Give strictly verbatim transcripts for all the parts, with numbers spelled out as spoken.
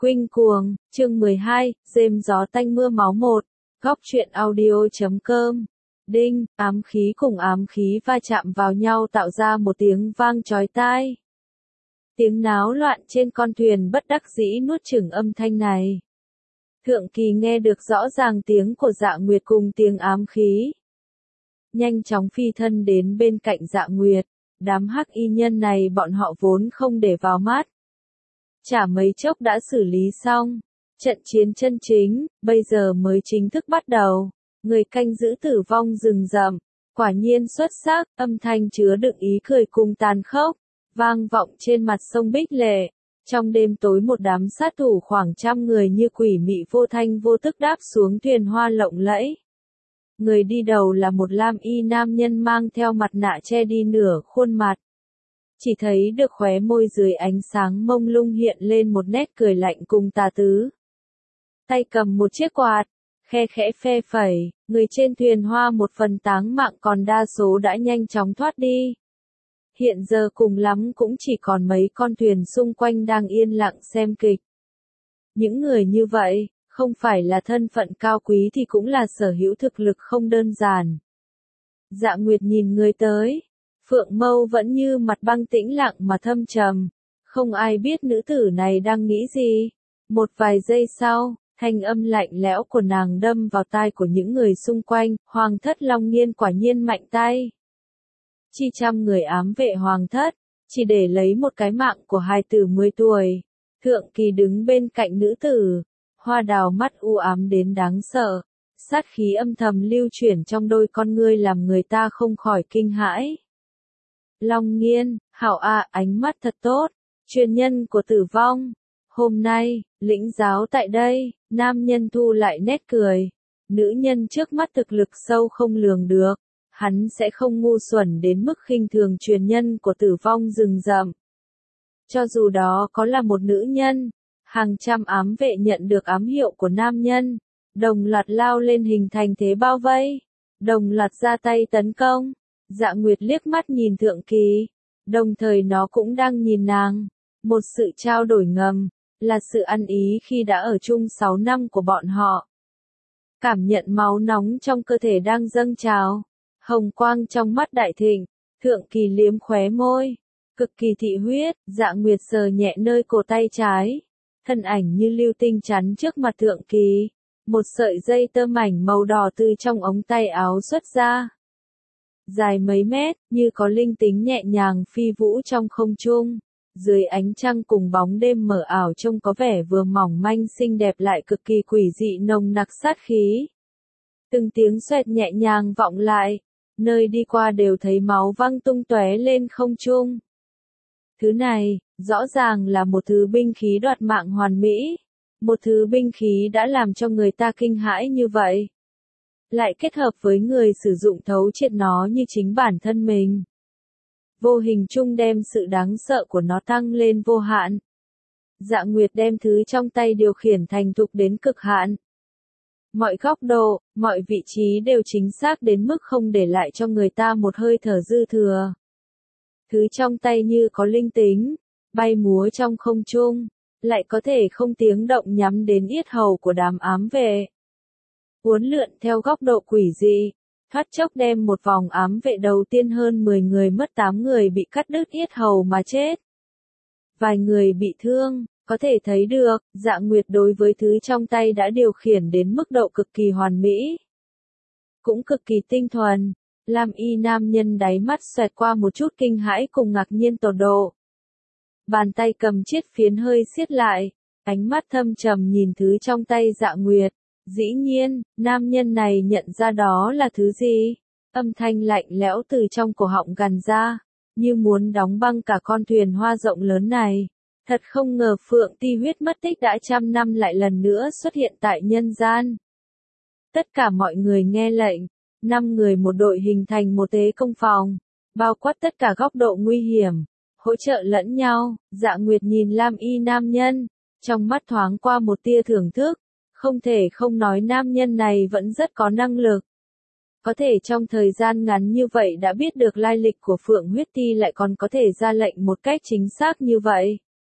Khuynh Cuồng, chương mười hai, rêm gió tanh mưa máu một, góc truyện audio chấm com. Đinh, ám khí cùng ám khí va chạm vào nhau tạo ra một tiếng vang chói tai. Tiếng náo loạn trên con thuyền bất đắc dĩ nuốt chửng âm thanh này. Thượng Kỳ nghe được rõ ràng tiếng của Dạ Nguyệt cùng tiếng ám khí. Nhanh chóng phi thân đến bên cạnh Dạ Nguyệt, đám hắc y nhân này bọn họ vốn không để vào mắt. Chả mấy chốc đã xử lý xong. Trận chiến chân chính, bây giờ mới chính thức bắt đầu. Người canh giữ tử vong rừng rậm, quả nhiên xuất sắc, âm thanh chứa đựng ý cười cùng tàn khốc, vang vọng trên mặt sông Bích Lệ. Trong đêm tối một đám sát thủ khoảng trăm người như quỷ mị vô thanh vô tức đáp xuống thuyền hoa lộng lẫy. Người đi đầu là một lam y nam nhân mang theo mặt nạ che đi nửa khuôn mặt. Chỉ thấy được khóe môi dưới ánh sáng mông lung hiện lên một nét cười lạnh cùng tà tứ. Tay cầm một chiếc quạt, khe khẽ phe phẩy, người trên thuyền hoa một phần táng mạng còn đa số đã nhanh chóng thoát đi. Hiện giờ cùng lắm cũng chỉ còn mấy con thuyền xung quanh đang yên lặng xem kịch. Những người như vậy, không phải là thân phận cao quý thì cũng là sở hữu thực lực không đơn giản. Dạ Nguyệt nhìn người tới. Phượng Mâu vẫn như mặt băng tĩnh lặng mà thâm trầm, không ai biết nữ tử này đang nghĩ gì. Một vài giây sau, thanh âm lạnh lẽo của nàng đâm vào tai của những người xung quanh, Hoàng thất Long Nghiên quả nhiên mạnh tay. Chi trăm người ám vệ Hoàng thất, chỉ để lấy một cái mạng của hài tử mười tuổi. Thượng Kỳ đứng bên cạnh nữ tử, hoa đào mắt u ám đến đáng sợ, sát khí âm thầm lưu chuyển trong đôi con ngươi làm người ta không khỏi kinh hãi. Long Nghiên, hảo a, ánh mắt thật tốt, truyền nhân của tử vong. Hôm nay, lĩnh giáo tại đây, nam nhân thu lại nét cười. Nữ nhân trước mắt thực lực sâu không lường được, hắn sẽ không ngu xuẩn đến mức khinh thường truyền nhân của tử vong rừng rậm. Cho dù đó có là một nữ nhân, hàng trăm ám vệ nhận được ám hiệu của nam nhân, đồng loạt lao lên hình thành thế bao vây, đồng loạt ra tay tấn công. Dạ Nguyệt liếc mắt nhìn Thượng Kỳ, đồng thời nó cũng đang nhìn nàng. Một sự trao đổi ngầm, là sự ăn ý khi đã ở chung sáu năm của bọn họ. Cảm nhận máu nóng trong cơ thể đang dâng trào, hồng quang trong mắt đại thịnh, Thượng Kỳ liếm khóe môi, cực kỳ thị huyết. Dạ Nguyệt sờ nhẹ nơi cổ tay trái, thân ảnh như lưu tinh chắn trước mặt Thượng Kỳ, một sợi dây tơ mảnh màu đỏ từ trong ống tay áo xuất ra. Dài mấy mét, như có linh tính nhẹ nhàng phi vũ trong không trung, dưới ánh trăng cùng bóng đêm mờ ảo trông có vẻ vừa mỏng manh xinh đẹp lại cực kỳ quỷ dị nồng nặc sát khí. Từng tiếng xoẹt nhẹ nhàng vọng lại, nơi đi qua đều thấy máu văng tung tóe lên không trung. Thứ này, rõ ràng là một thứ binh khí đoạt mạng hoàn mỹ, một thứ binh khí đã làm cho người ta kinh hãi như vậy. Lại kết hợp với người sử dụng thấu triệt nó như chính bản thân mình. Vô hình chung đem sự đáng sợ của nó tăng lên vô hạn. Dạ Nguyệt đem thứ trong tay điều khiển thành thục đến cực hạn. Mọi góc độ, mọi vị trí đều chính xác đến mức không để lại cho người ta một hơi thở dư thừa. Thứ trong tay như có linh tính, bay múa trong không trung, lại có thể không tiếng động nhắm đến yết hầu của đám ám vệ. Uốn lượn theo góc độ quỷ dị, thoát chốc đem một vòng ám vệ đầu tiên hơn mười người mất tám người bị cắt đứt yết hầu mà chết. Vài người bị thương, có thể thấy được, Dạ Nguyệt đối với thứ trong tay đã điều khiển đến mức độ cực kỳ hoàn mỹ. Cũng cực kỳ tinh thuần, lam y nam nhân đáy mắt xoẹt qua một chút kinh hãi cùng ngạc nhiên tột độ. Bàn tay cầm chiếc phiến hơi siết lại, ánh mắt thâm trầm nhìn thứ trong tay Dạ Nguyệt. Dĩ nhiên, nam nhân này nhận ra đó là thứ gì? Âm thanh lạnh lẽo từ trong cổ họng gằn ra, như muốn đóng băng cả con thuyền hoa rộng lớn này. Thật không ngờ Phượng Ti Huyết mất tích đã trăm năm lại lần nữa xuất hiện tại nhân gian. Tất cả mọi người nghe lệnh, năm người một đội hình thành một tế công phòng, bao quát tất cả góc độ nguy hiểm, hỗ trợ lẫn nhau. Dạ Nguyệt nhìn lam y nam nhân, trong mắt thoáng qua một tia thưởng thức. Không thể không nói nam nhân này vẫn rất có năng lực. Có thể trong thời gian ngắn như vậy đã biết được lai lịch của Phượng Huyết Ti lại còn có thể ra lệnh một cách chính xác như vậy.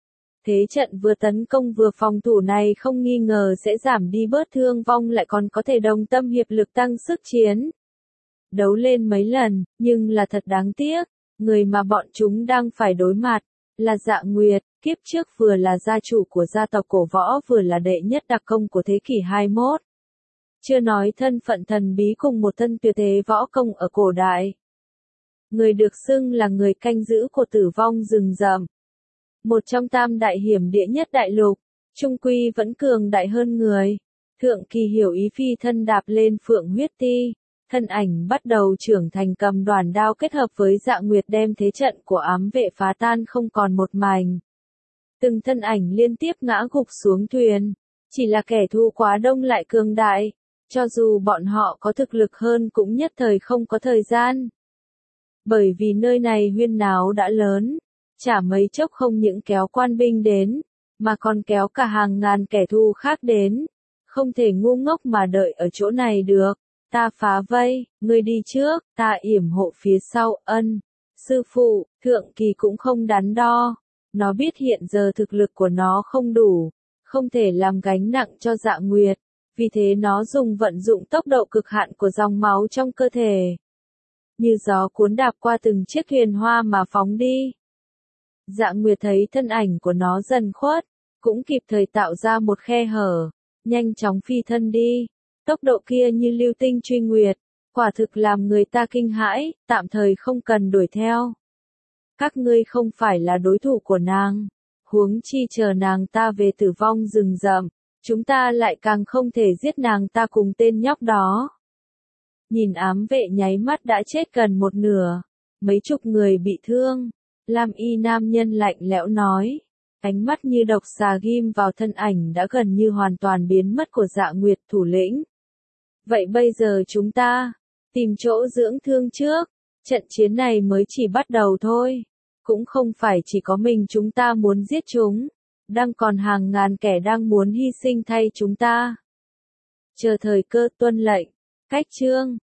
Thế trận vừa tấn công vừa phòng thủ này không nghi ngờ sẽ giảm đi bớt thương vong, lại còn có thể đồng tâm hiệp lực tăng sức chiến đấu lên mấy lần, nhưng là thật đáng tiếc, người mà bọn chúng đang phải đối mặt là Dạ Nguyệt, kiếp trước vừa là gia chủ của gia tộc cổ võ vừa là đệ nhất đặc công của thế kỷ hai mươi mốt. Chưa nói thân phận thần bí cùng một thân tuyệt thế võ công ở cổ đại. Người được xưng là người canh giữ của tử vong rừng rậm. Một trong tam đại hiểm địa nhất đại lục, trung quy vẫn cường đại hơn người. Thượng Kỳ hiểu ý phi thân đạp lên Phượng huyết ti, thân ảnh bắt đầu trưởng thành, cầm đoàn đao kết hợp với Dạ Nguyệt đem thế trận của ám vệ phá tan không còn một mảnh. Từng thân ảnh liên tiếp ngã gục xuống thuyền, chỉ là kẻ thù quá đông lại cường đại, cho dù bọn họ có thực lực hơn cũng nhất thời không có thời gian. Bởi vì nơi này huyên náo đã lớn, chả mấy chốc không những kéo quan binh đến, mà còn kéo cả hàng ngàn kẻ thù khác đến, không thể ngu ngốc mà đợi ở chỗ này được. Ta phá vây, ngươi đi trước, ta yểm hộ phía sau. Ân, sư phụ. Thượng Kỳ cũng không đắn đo, nó biết hiện giờ thực lực của nó không đủ, không thể làm gánh nặng cho Dạ Nguyệt, vì thế nó dùng vận dụng tốc độ cực hạn của dòng máu trong cơ thể, như gió cuốn đạp qua từng chiếc thuyền hoa mà phóng đi. Dạ Nguyệt thấy thân ảnh của nó dần khuất, cũng kịp thời tạo ra một khe hở, nhanh chóng phi thân đi. Tốc độ kia như lưu tinh truy nguyệt, quả thực làm người ta kinh hãi, tạm thời không cần đuổi theo. Các ngươi không phải là đối thủ của nàng, huống chi chờ nàng ta về tử vong rừng rậm, chúng ta lại càng không thể giết nàng ta cùng tên nhóc đó. Nhìn ám vệ nháy mắt đã chết gần một nửa, mấy chục người bị thương, lam y nam nhân lạnh lẽo nói. Ánh mắt như độc xà ghim vào thân ảnh đã gần như hoàn toàn biến mất của Dạ Nguyệt thủ lĩnh. Vậy bây giờ chúng ta tìm chỗ dưỡng thương trước, trận chiến này mới chỉ bắt đầu thôi. Cũng không phải chỉ có mình chúng ta muốn giết chúng, đang còn hàng ngàn kẻ đang muốn hy sinh thay chúng ta. Chờ thời cơ, tuân lệnh. Cách chương